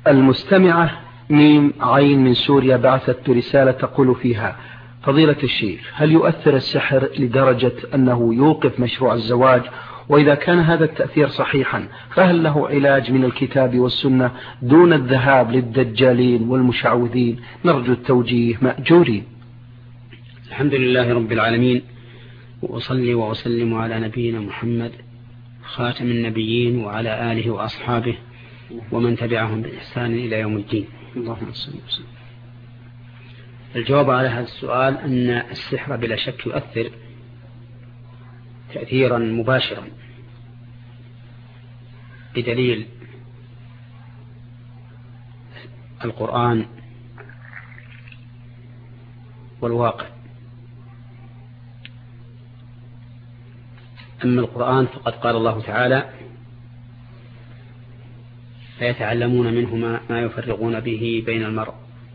المستمعة ميم عين من سوريا بعثت رسالة تقول فيها: فضيلة الشيخ، هل يؤثر السحر لدرجة أنه يوقف مشروع الزواج؟ وإذا كان هذا التأثير صحيحا فهل له علاج من الكتاب والسنة دون الذهاب للدجالين والمشعوذين؟ نرجو التوجيه مأجورين. الحمد لله رب العالمين، وأصلي وأسلم على نبينا محمد خاتم النبيين وعلى آله وأصحابه ومن تبعهم بإحسان إلى يوم الدين. اللهم صل وسلم. الجواب على هذا السؤال أن السحر بلا شك يؤثر تأثيرا مباشرا بدليل القرآن والواقع. أما القرآن فقد قال الله تعالى: فيتعلمون منهما ما يفرقون به بين المرء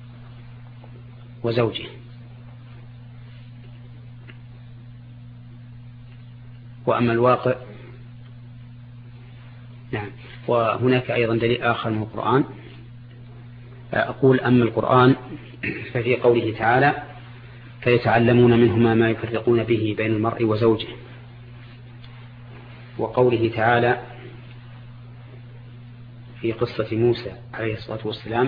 وزوجه. وأما الواقع نعم. وهناك أيضا دليل آخر من القرآن. أقول أما القرآن ففي قوله تعالى: فيتعلمون منهما ما يفرقون به بين المرء وزوجه، وقوله تعالى في قصة موسى عليه الصلاة والسلام: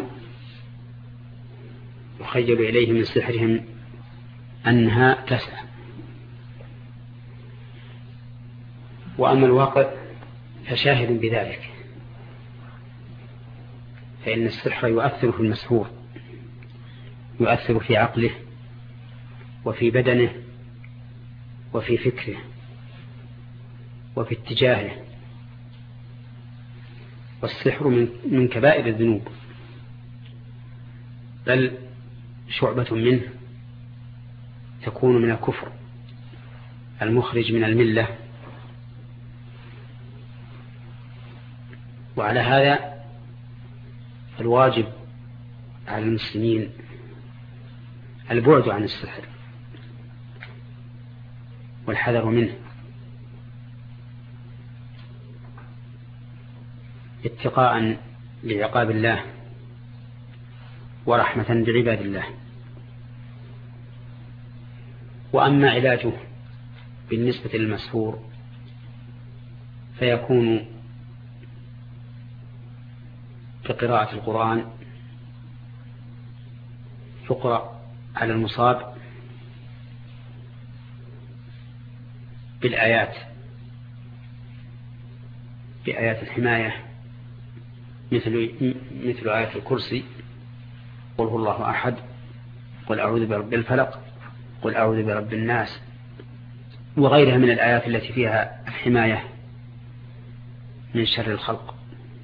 يخيل إليه من سحرهم أنها تسعى. وأما الواقع فشاهد بذلك، فإن السحر يؤثر في المسحور، يؤثر في عقله وفي بدنه وفي فكره وفي اتجاهه. والسحر من كبائر الذنوب، بل شعبة منه تكون من الكفر المخرج من الملة. وعلى هذا الواجب على المسلمين البعد عن السحر والحذر منه اتقاء لعقاب الله ورحمة بعباد الله. وأما علاجه بالنسبة للمسحور فيكون بقراءة القرآن، يقرأ على المصاب بآيات الحماية مثل آية الكرسي: قل هو الله أحد، قل أعوذ برب الفلق، قل أعوذ برب الناس، وغيرها من الآيات التي فيها الحماية من شر الخلق.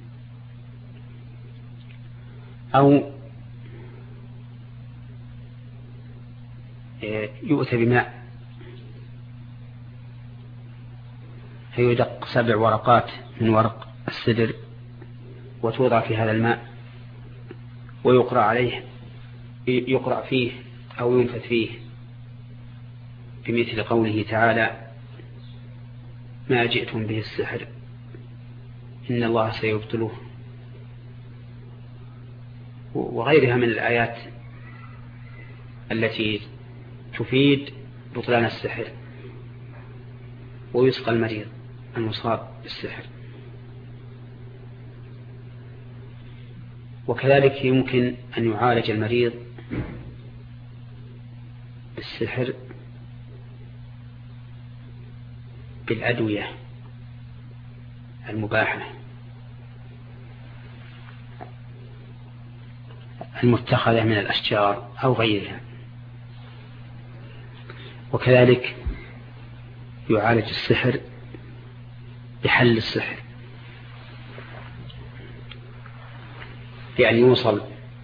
أو يؤتى بماء فيدق 7 ورقات من ورق السدر وتوضع في هذا الماء يقرأ فيه أو ينفث فيه بمثل قوله تعالى: ما جئتم به السحر إن الله سيبطله، وغيرها من الآيات التي تفيد بطلان السحر، ويسقى المريض المصاب بالسحر. وكذلك يمكن أن يعالج المريض بالسحر بالأدوية المباحة المتخذة من الأشجار أو غيرها. وكذلك يعالج السحر بحل السحر، يعني يوصل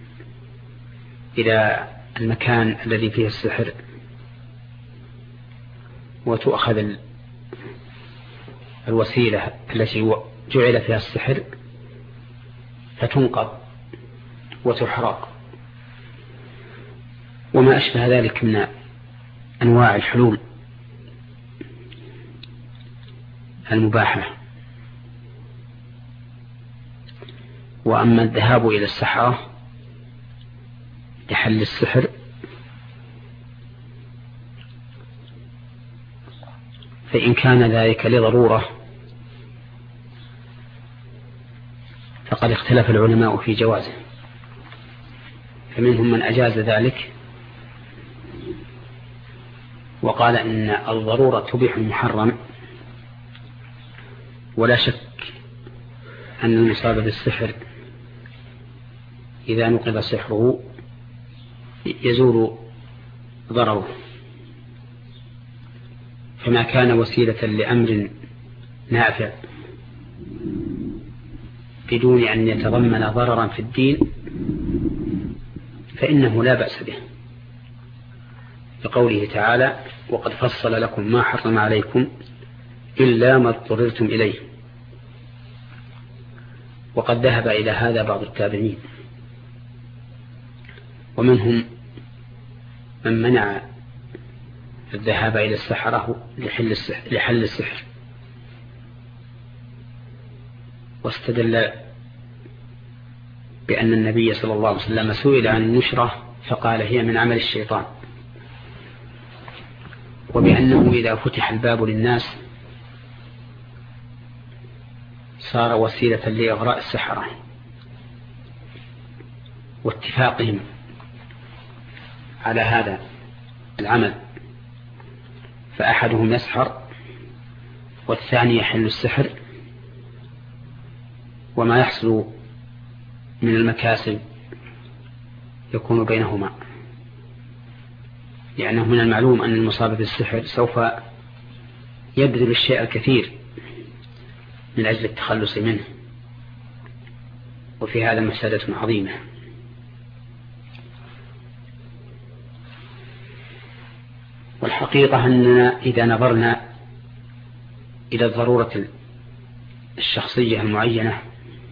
إلى المكان الذي فيه السحر وتؤخذ الوسيلة التي جعل فيها السحر فتنقض وتحرق، وما أشبه ذلك من أنواع الحلول المباحة. وأما الذهاب إلى السحرة لحل السحر فإن كان ذلك لضرورة فقد اختلف العلماء في جوازه، فمنهم من أجاز ذلك وقال إن الضرورة تبيح المحرم، ولا شك أن المصاب بالسحر إذا نقض سحره يزول ضرره، فما كان وسيلة لأمر نافع بدون أن يتضمن ضررا في الدين فإنه لا بأس به، لقوله تعالى: وقد فصل لكم ما حرم عليكم إلا ما اضطررتم إليه. وقد ذهب إلى هذا بعض التابعين، ومنهم من منع الذهاب إلى السحرة لحل السحر، واستدل بأن النبي صلى الله عليه وسلم سئل عن النشرة فقال: هي من عمل الشيطان، وبأنه إذا فتح الباب للناس صار وسيلة لإغراء السحرة واتفاقهم على هذا العمل، فأحدهم يسحر والثاني يحل السحر، وما يحصل من المكاسب يكون بينهما، لأنه من المعلوم أن المصاب بالسحر سوف يبذل الشيء الكثير من أجل التخلص منه، وفي هذا مفسدة عظيمة. والحقيقة أننا إذا نظرنا إلى الضرورة الشخصية المعينة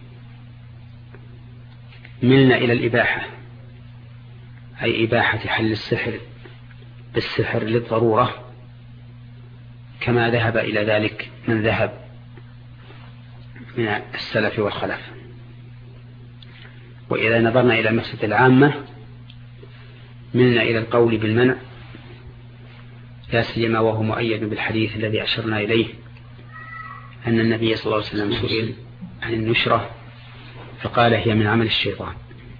ملنا إلى الإباحة، أي إباحة حل السحر بالسحر للضرورة، كما ذهب إلى ذلك من ذهب من السلف والخلف. وإذا نظرنا إلى المفسدة العامة ملنا إلى القول بالمنع، لا سيما وهو مؤيد بالحديث الذي أشرنا إليه أن النبي صلى الله عليه وسلم سئل عن النشرة فقال: هي من عمل الشيطان.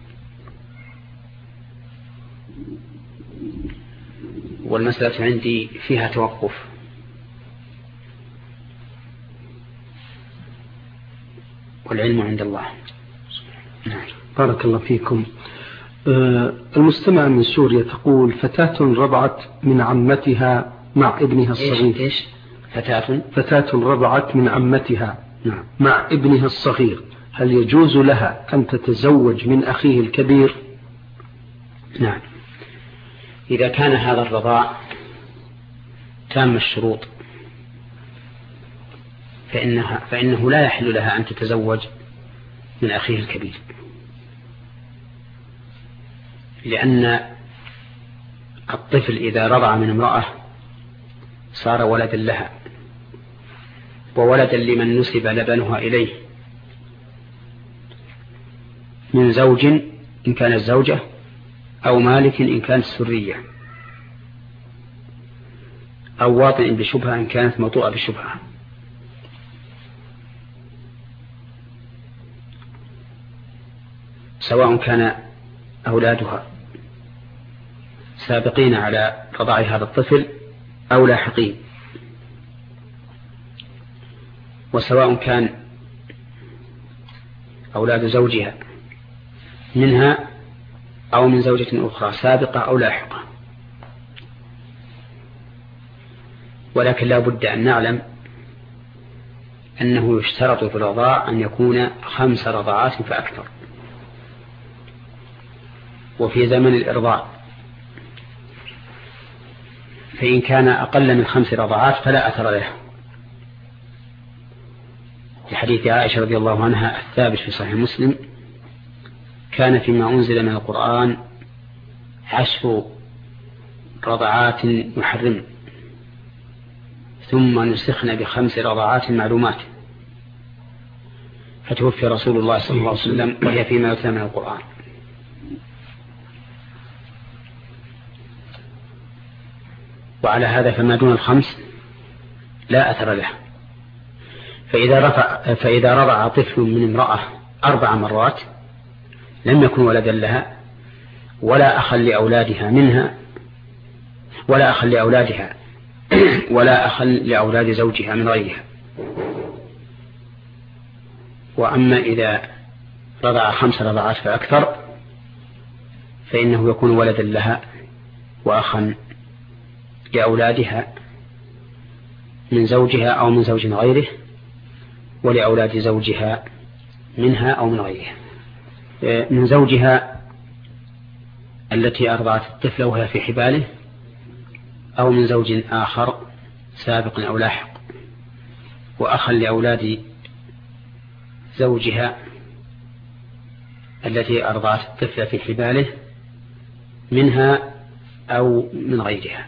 والمسألة عندي فيها توقف، والعلم عند الله. نعم. بارك الله فيكم. المستمع من سوريا تقول: فتاة رضعت من عمتها مع ابنها الصغير. إيش؟ فتاة رضعت من عمتها مع ابنها الصغير، هل يجوز لها أن تتزوج من أخيه الكبير؟ نعم، إذا كان هذا الرضاع تام الشروط فإنه لا يحل لها أن تتزوج من أخيه الكبير، لأن الطفل إذا رضع من امرأة صار ولدا لها وولدا لمن نسب لبنها إليه من زوج إن كانت زوجة أو مالك إن كانت سرية أو واطئ بشبهة إن كانت موطوءة بشبهة. سواء كان أولادها سابقين على رضاع هذا الطفل أو لاحقين، وسواء كان أولاد زوجها منها أو من زوجة أخرى سابقة أو لاحقة. ولكن لا بد أن نعلم أنه يشترط في الرضاع أن يكون 5 رضعات فأكثر، وفي زمن الإرضاع فإن كان أقل من 5 رضعات فلا أثر له، لحديث عائشة رضي الله عنها الثابت في صحيح مسلم: كان فيما أنزل من القرآن 10 رضعات يحرم ثم نسخن ب5 رضعات معلومات، فتوفي رسول الله صلى الله عليه وسلم وهي فيما يتلى من القرآن. وعلى هذا فما دون الخمس لا أثر له. فإذا رضع طفل من امرأة 4 مرات لم يكن ولدا لها ولا أخا لأولادها منها ولا أخا لأولادها ولا أخا لأولاد زوجها من غيرها. وأما إذا رضع 5 رضعات فأكثر فإنه يكون ولدا لها وأخا لأولادها من زوجها أو من زوج غيره ولأولاد زوجها منها أو من غيرها. من زوجها التي أرضعت الطفل وهي في حباله أو من زوج آخر سابق أو لاحق، وأخا لأولاد زوجها التي أرضعت الطفل في حباله منها أو من غيرها.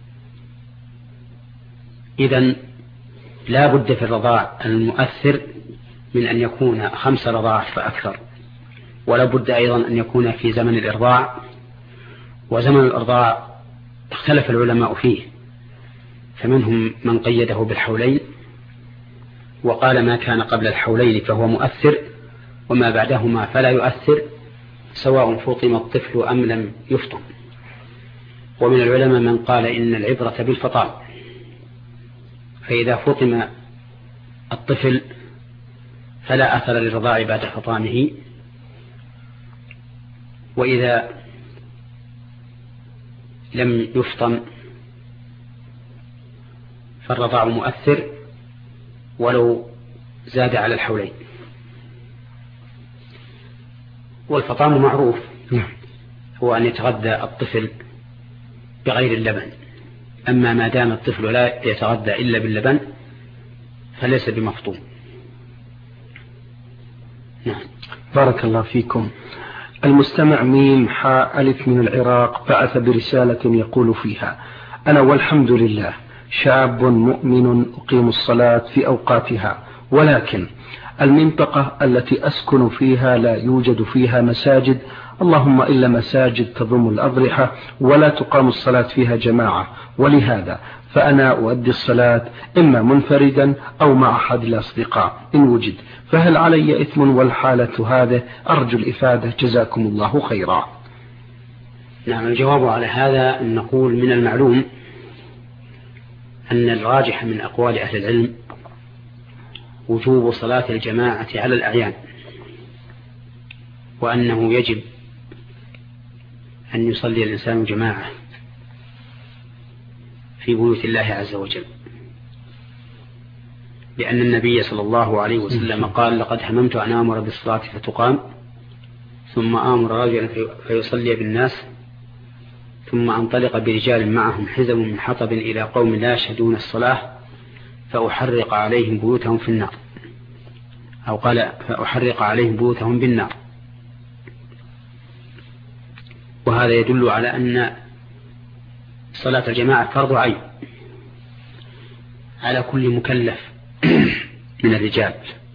إذن لا بد في الرضاع المؤثر من أن يكون 5 رضاعات فأكثر، ولا بد أيضا أن يكون في زمن الإرضاع. وزمن الإرضاع اختلف العلماء فيه، فمنهم من قيده بالحولين وقال ما كان قبل الحولين فهو مؤثر وما بعدهما فلا يؤثر سواء فطم الطفل أم لم يفطم. ومن العلماء من قال إن العبرة بالفطام، فإذا فطم الطفل فلا أثر للرضاع بعد فطامه، وإذا لم يفطم فالرضاع مؤثر ولو زاد على الحولين. والفطام معروف هو أن يتغذى الطفل بغير اللبن، أما ما دام الطفل لا يتغذى إلا باللبن فليس بمفطوم. نعم. بارك الله فيكم. المستمع ميم حاء ألف من العراق بعث برسالة يقول فيها: أنا والحمد لله شاب مؤمن أقيم الصلاة في أوقاتها، ولكن المنطقة التي أسكن فيها لا يوجد فيها مساجد، اللهم إلا مساجد تضم الأضرحة ولا تقام الصلاة فيها جماعة، ولهذا فأنا أؤدي الصلاة إما منفردا أو مع أحد الأصدقاء إن وجد، فهل علي إثم والحالة هذه؟ أرجو الإفادة جزاكم الله خيرا. نعم، الجواب على هذا أن نقول من المعلوم أن الراجح من أقوال أهل العلم وجوب صلاة الجماعة على الأعيان، وأنه يجب أن يصلي الإنسان جماعة في بيوت الله عز وجل، لأن النبي صلى الله عليه وسلم قال: لقد هممت أن آمر بالصلاة فتقام ثم آمر رجلا فيصلي بالناس ثم أنطلق برجال معهم حزم من حطب إلى قوم لا يشهدون الصلاة فأحرق عليهم بيوتهم في النار، أو قال فأحرق عليهم بيوتهم بالنار. وهذا يدل على أن صلاة الجماعة فرض عين على كل مكلف من الرجال.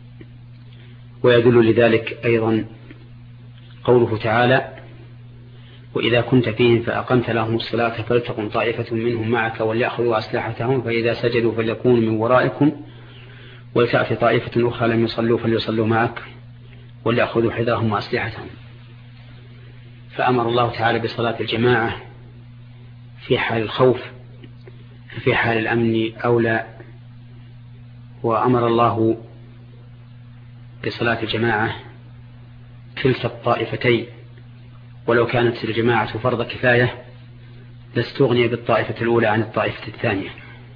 ويدل لذلك أيضا قوله تعالى: وإذا كنت فيهم فأقمت لهم الصلاة فلتقم طائفة منهم معك وليأخذوا أسلحتهم فإذا سجدوا فليكونوا من ورائكم ولتأتي طائفة أخرى لم يصلوا فليصلوا معك وليأخذوا حذرهم وأسلحتهم. فأمر الله تعالى بصلاة الجماعة في حال الخوف، في حال الأمن أولى. وأمر الله بصلاة الجماعة كلتا الطائفتين، ولو كانت الجماعة فرض كفاية لاستغني بالطائفة الأولى عن الطائفة الثانية.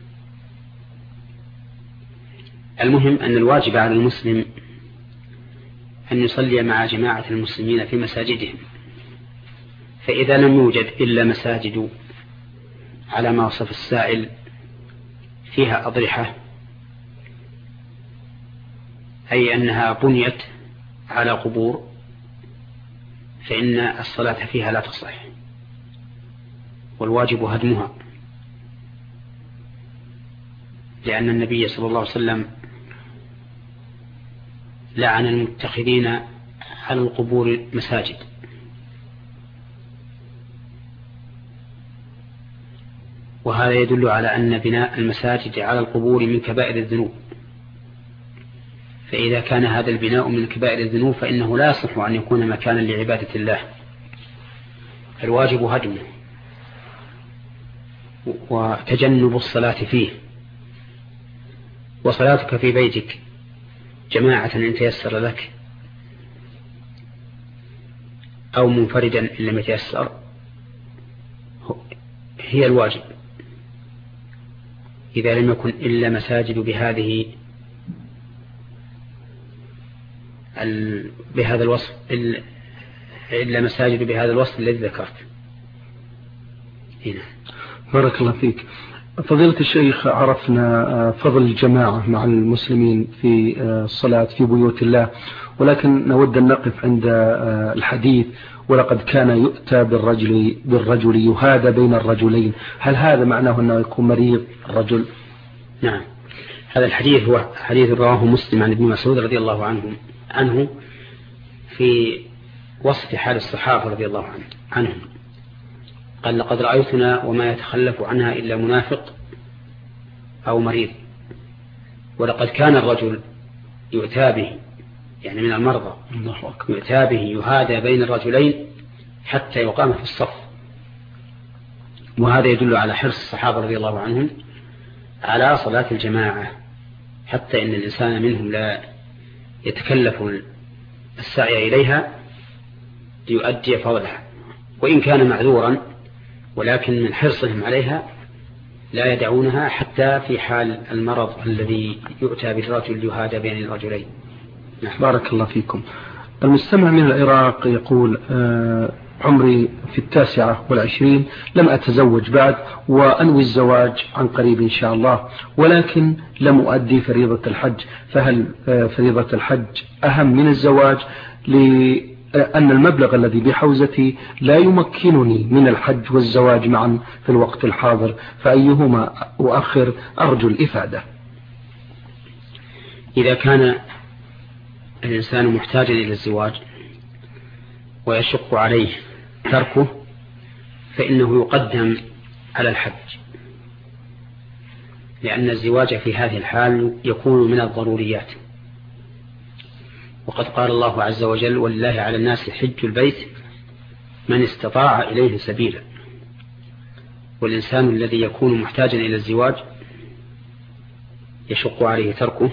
المهم أن الواجب على المسلم أن يصلي مع جماعة المسلمين في مساجدهم، فإذا لم يوجد إلا مساجد على ما وصف السائل فيها أضرحة، أي أنها بنيت على قبور، فإن الصلاة فيها لا تصح، والواجب هدمها، لأن النبي صلى الله عليه وسلم لعن المتخذين على القبور مساجد. وهذا يدل على أن بناء المساجد على القبور من كبائر الذنوب، فإذا كان هذا البناء من كبائر الذنوب فإنه لا يصح أن يكون مكانا لعبادة الله، الواجب هدمه وتجنب الصلاة فيه. وصلاتك في بيتك جماعة إن تيسر لك أو منفردا إن لم يتيسر هي الواجب، إذا لم يكن إلا مساجد بهذا الوصف إلا مساجد بهذا الوصف الذي ذكرت هنا. بارك الله فيك. فضيلة الشيخ، عرفنا فضل الجماعة مع المسلمين في الصلاة في بيوت الله، ولكن نود أن نقف عند الحديث ولقد كان يؤتى بالرجل يهادى بين الرجلين، هل هذا معناه أنه يكون مريض الرجل؟ نعم، هذا الحديث هو حديث رواه مسلم عن ابن مسعود رضي الله عنه في وصف حال الصحابة رضي الله عنهم. قال: لقد رأيتنا وما يتخلف عنها إلا منافق أو مريض، ولقد كان الرجل يؤتى به، يعني من المرضى، يؤتى به يهادى بين الرجلين حتى يقام في الصف. وهذا يدل على حرص الصحابة رضي الله عنهم على صلاة الجماعة، حتى إن الإنسان منهم لا يتكلف السعي إليها ليؤدي فضلها، وإن كان معذورا، ولكن من حرصهم عليها لا يدعونها حتى في حال المرض الذي يؤتى بالرجل يهادى بين الرجلين. نعم. بارك الله فيكم. المستمع من العراق يقول: عمري في 29، لم أتزوج بعد، وأنوي الزواج عن قريب إن شاء الله، ولكن لم أؤدي فريضة الحج، فهل فريضة الحج أهم من الزواج؟ لأن المبلغ الذي بحوزتي لا يمكنني من الحج والزواج معا في الوقت الحاضر، فأيهما أؤخر؟ أرجو الإفادة. إذا كان الإنسان محتاجا إلى الزواج ويشق عليه تركه فإنه يقدم على الحج، لأن الزواج في هذه الحال يكون من الضروريات. وقد قال الله عز وجل: ولله على الناس حج البيت من استطاع إليه سبيلا. والإنسان الذي يكون محتاجا إلى الزواج يشق عليه تركه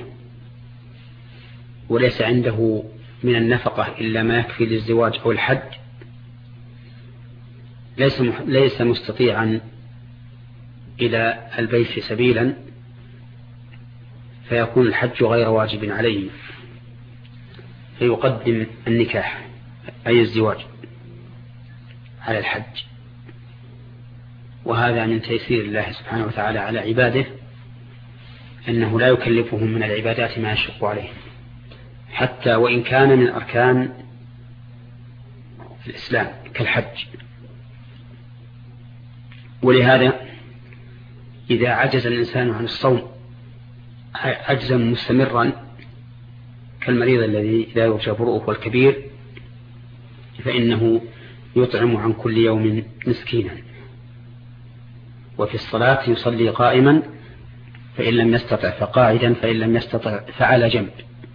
وليس عنده من النفقة إلا ما يكفي للزواج أو الحج، ليس مستطيعا إلى البيت سبيلا، فيكون الحج غير واجب عليه، فيقدم النكاح أي الزواج على الحج. وهذا من تيسير الله سبحانه وتعالى على عباده، أنه لا يكلفهم من العبادات ما يشق عليهم، حتى وإن كان من أركان الإسلام كالحج. ولهذا إذا عجز الإنسان عن الصوم عجزا مستمرا كالمريض الذي لا يرجى برؤه والكبير، فإنه يطعم عن كل يوم مسكينا. وفي الصلاة يصلي قائما، فإن لم يستطع فقاعدا، فإن لم يستطع فعلى جنب،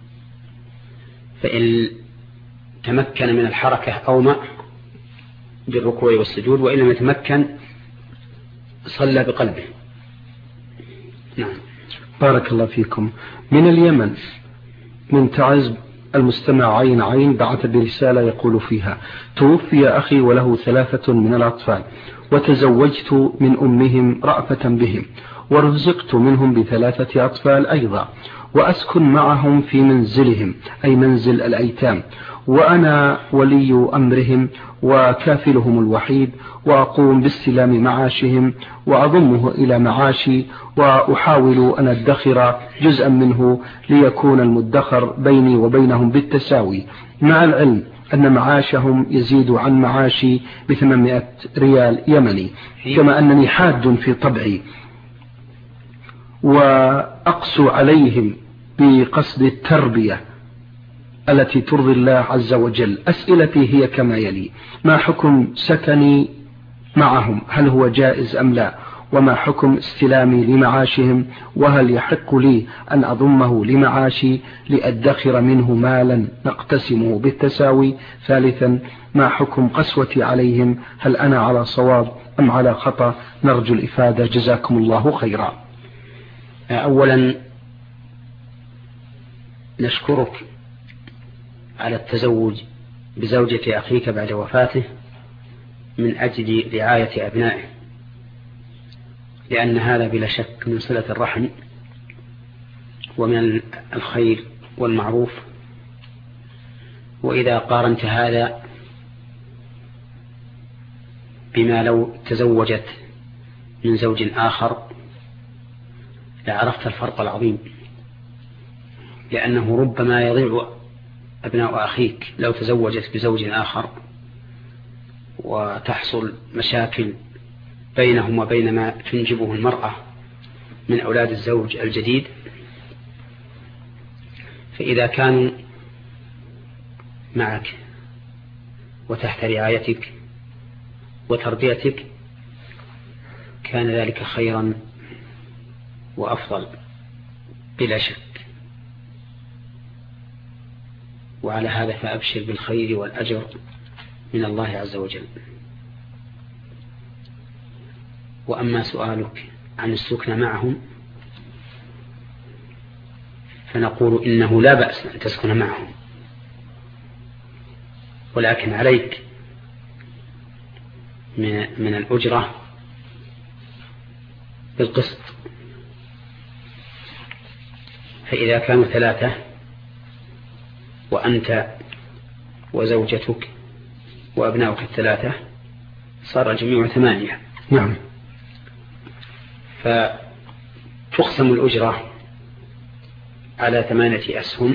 فإن تمكن من الحركة أومأ بالركوع والسجود، وإن لم يتمكن صلى بقلبه. نعم. بارك الله فيكم. من اليمن، من تعز المستمع عين بعث برسالة يقول فيها: توفي أخي وله 3 من الأطفال، وتزوجت من أمهم رأفة بهم، ورزقت منهم ب3 أطفال أيضا، وأسكن معهم في منزلهم أي منزل الأيتام، وأنا ولي أمرهم وكافلهم الوحيد، وأقوم باستلام معاشهم وأضمه إلى معاشي، وأحاول أن أدخر جزءا منه ليكون المدخر بيني وبينهم بالتساوي، مع العلم أن معاشهم يزيد عن معاشي ب800 ريال يمني، كما أنني حاد في طبعي وأقسو عليهم بقصد التربية التي ترضي الله عز وجل. أسئلتي هي كما يلي: ما حكم سكني معهم؟ هل هو جائز أم لا؟ وما حكم استلامي لمعاشهم؟ وهل يحق لي أن أضمه لمعاشي لأدخر منه مالا نقتسمه بالتساوي؟ ثالثا: ما حكم قسوتي عليهم؟ هل أنا على صواب أم على خطأ؟ نرجو الإفادة، جزاكم الله خيرا. أولا نشكرك على التزوج بزوجة أخيك بعد وفاته من أجل رعاية أبنائه، لأن هذا بلا شك من صلة الرحم ومن الخير والمعروف. وإذا قارنت هذا بما لو تزوجت من زوج آخر لعرفت الفرق العظيم، لأنه ربما يضيع أبناء أخيك لو تزوجت بزوج آخر وتحصل مشاكل بينهم وبين ما تنجبه المرأة من أولاد الزوج الجديد. فإذا كانوا معك وتحت رعايتك وتربيتك كان ذلك خيرا وأفضل بلا شك. وعلى هذا فأبشر بالخير والأجر من الله عز وجل. وأما سؤالك عن السكن معهم فنقول إنه لا بأس أن تسكن معهم، ولكن عليك من الأجرة بالقسط. فإذا كانوا 3 وأنت وزوجتك وأبناؤك 3 صار الجميع 8. نعم. فتقسم الأجرة على 8 أسهم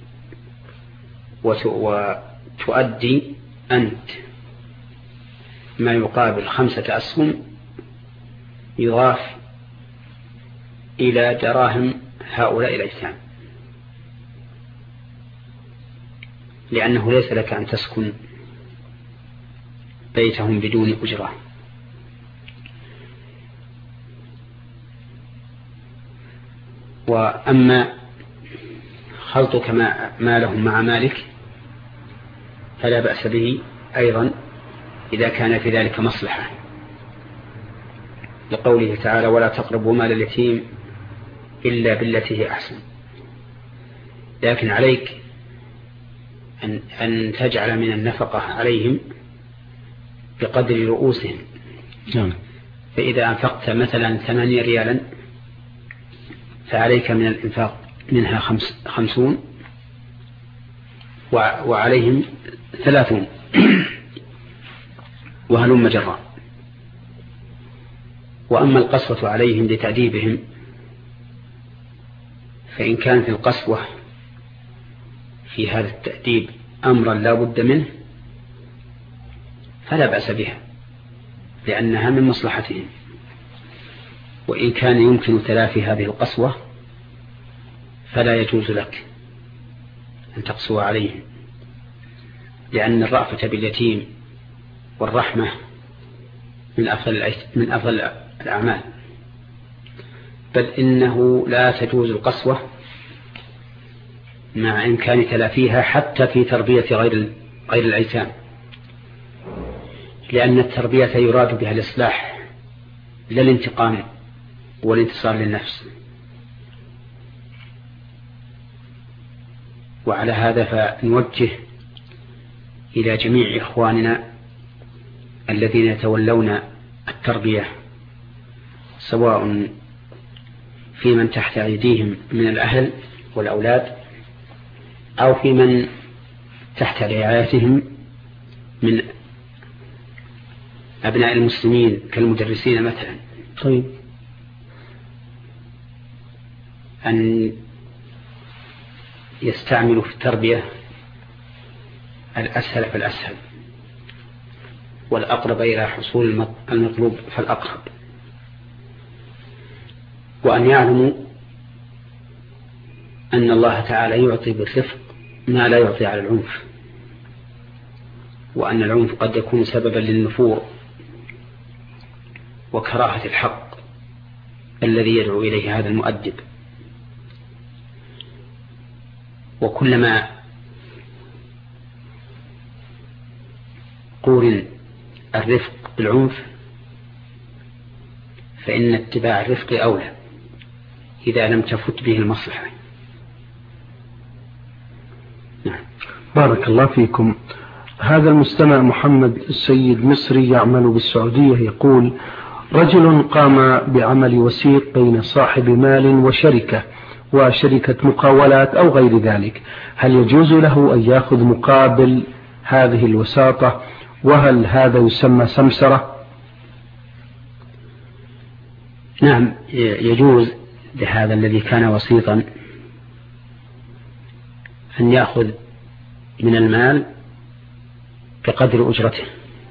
وتؤدي أنت ما يقابل 5 أسهم يضاف إلى دراهم هؤلاء الأيتام، لأنه ليس لك أن تسكن بيتهم بدون أجرة. وأما خلطك مالهم مع مالك فلا بأس به أيضا إذا كان في ذلك مصلحة، لقوله تعالى: ولا تقربوا مال اليتيم إلا بالتي هي أحسن. لكن عليك أن تجعل من النفقة عليهم بقدر رؤوسهم. فإذا أنفقت مثلا 8 ريالا فعليك من الإنفاق منها 50 وعليهم 30 وهلم جرا. وأما القسوة عليهم لتأديبهم فإن كانت القسوة في هذا التأديب أمرا لا بد منه فلا بأس بها، لأنها من مصلحتهم. وإن كان يمكن تلافي هذه القسوة فلا يجوز لك أن تقسو عليهم، لأن الرأفة باليتيم والرحمة من أفضل الأعمال، بل إنه لا تجوز القسوة مع إمكان تلافيها حتى في تربية غير الأيتام، لأن التربية يراد بها الإصلاح لا الانتقام والانتصار للنفس. وعلى هذا فنوجه إلى جميع إخواننا الذين يتولون التربية، سواء في من تحت أيديهم من الأهل والأولاد أو في من تحت رعايتهم من أبناء المسلمين كالمدرسين مثلا، طيب، أن يستعملوا في التربية الأسهل فالأسهل والأقرب إلى حصول المطلوب فالأقرب، وأن يعلموا أن الله تعالى يعطي بالرفق ما لا يعطي على العنف، وأن العنف قد يكون سببا للنفور وكراهة الحق الذي يدعو إليه هذا المؤدب. وكلما قورن الرفق بالعنف فإن اتباع الرفق أولى إذا لم تفت به المصلحة. نعم. بارك الله فيكم. هذا المستمع محمد السيد مصري يعمل بالسعودية يقول: رجل قام بعمل وسيط بين صاحب مال وشركة مقاولات أو غير ذلك، هل يجوز له أن يأخذ مقابل هذه الوساطة؟ وهل هذا يسمى سمسرة؟ نعم، يجوز لهذا الذي كان وسيطا أن يأخذ من المال بقدر أجرته،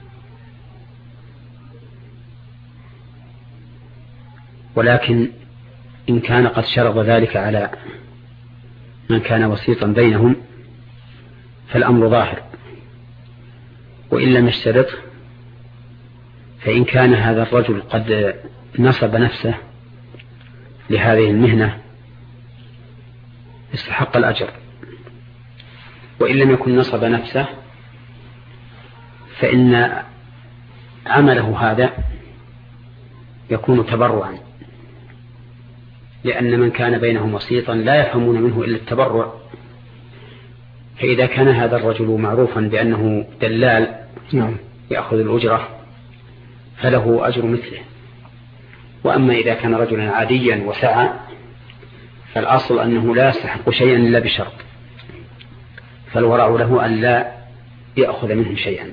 ولكن إن كان قد شرط ذلك على من كان وسيطا بينهم فالأمر ظاهر، وإن لم يشترط فإن كان هذا الرجل قد نصب نفسه لهذه المهنة استحق الأجر، وإن لم يكن نصب نفسه فإن عمله هذا يكون تبرعا، لأن من كان بينهم وسيطا لا يفهمون منه إلا التبرع، فإذا كان هذا الرجل معروفا بأنه دلال يأخذ الأجرة فله أجر مثله. وأما إذا كان رجلا عاديا وسعى فالأصل أنه لا يستحق شيئا إلا بشرط، فالورع له أن لا يأخذ منهم شيئا.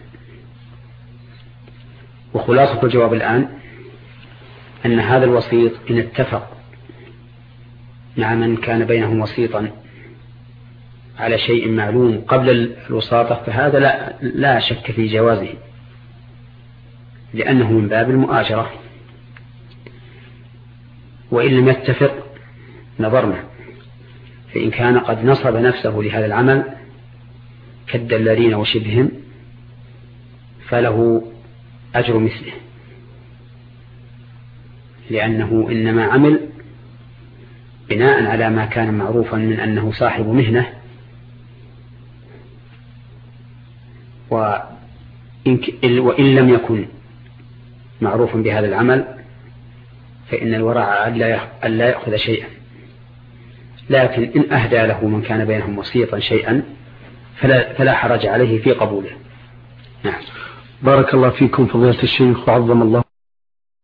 وخلاصة الجواب الآن أن هذا الوسيط إن اتفق مع من كان بينهم وسيطا على شيء معلوم قبل الوساطة فهذا لا شك في جوازه، لأنه من باب المؤاجرة. وإن لم يتفق نظرنا، فإن كان قد نصب نفسه لهذا العمل كالدلالين وشبههم فله أجر مثله، لأنه إنما عمل بناء على ما كان معروفا من أنه صاحب مهنة، وإن لم يكن معروفا بهذا العمل فإن الورع أن لا يأخذ شيئا، لكن إن أهدى له من كان بينهم وسيطا شيئا فلا حرج عليه في قبوله. نعم. بارك الله فيكم فضيلة الشيخ وعظم الله